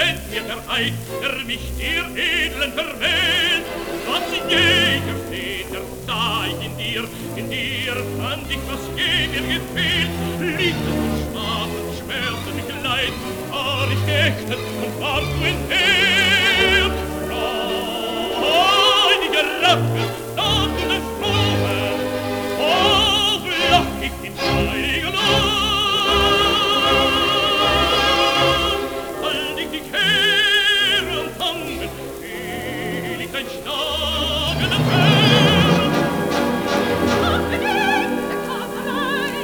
brennt mir der Eid, der mich dir Edlen verwählt. Was jener steht, der sah ich in dir fand ich, was je mir gefehlt. Liebst du Spaß und Schmerz und Leid, war ich geächtet und warst du entbehrt. Freudige Lache, Sonne Frohe, auf lach ich in heiliger Nacht. All dich die Kehre empfangen, fühl ich dein schlagenden Herz. Ach, beginnt, der Kampf allein.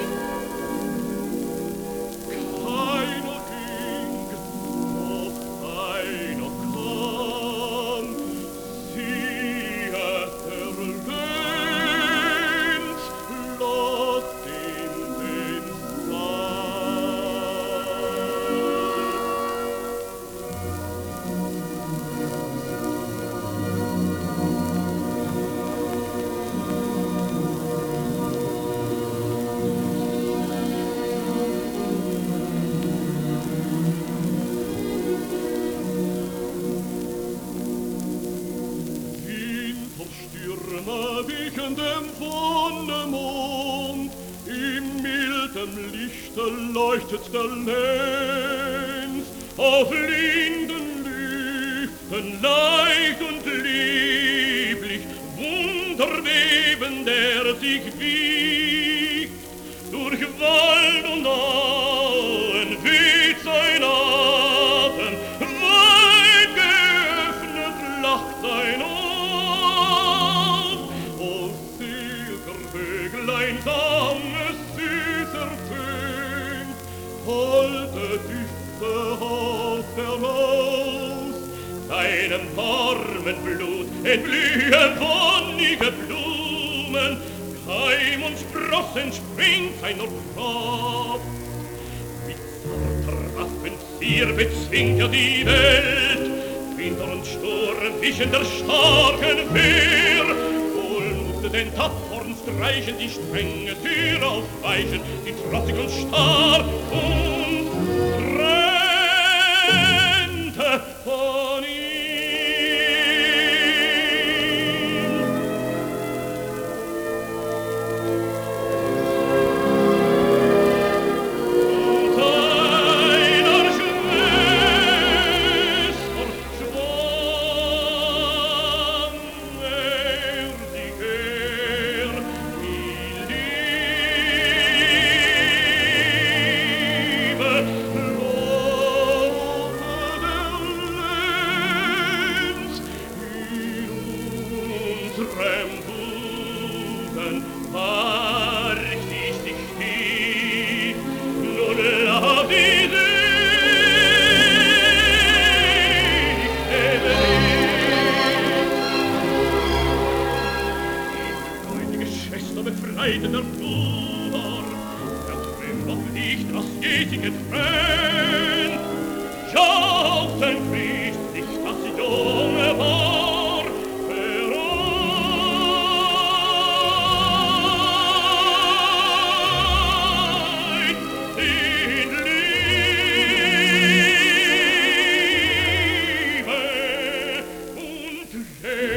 Keiner ging, noch keiner kam. Siehe, erwähnt, lobt in den Winterstürme wichen dem Wonnemond, im milden Lichte leuchtet der Lenz, auf linden Lüften leicht und lieblich, Wunderweben, der sich wiegt, durch Wald und Auen weht sein Atem, weit geöffnet lacht sein Ohr. O seliger Vöglein, sang es süß ertönt, holde Düfte auf der Maus, deinem warmen Blut entblühen wonnige Blumen, Keim und Sprossen springt seiner Kraft. Mit zarter Waffenzier bezwingt die Welt, Winter und Sturm wischen der starken Wehr. Wohl musste den Tapfern streichen, die strenge Tür aufweichen, die trotzig und starr und trennte von ihm. Hey!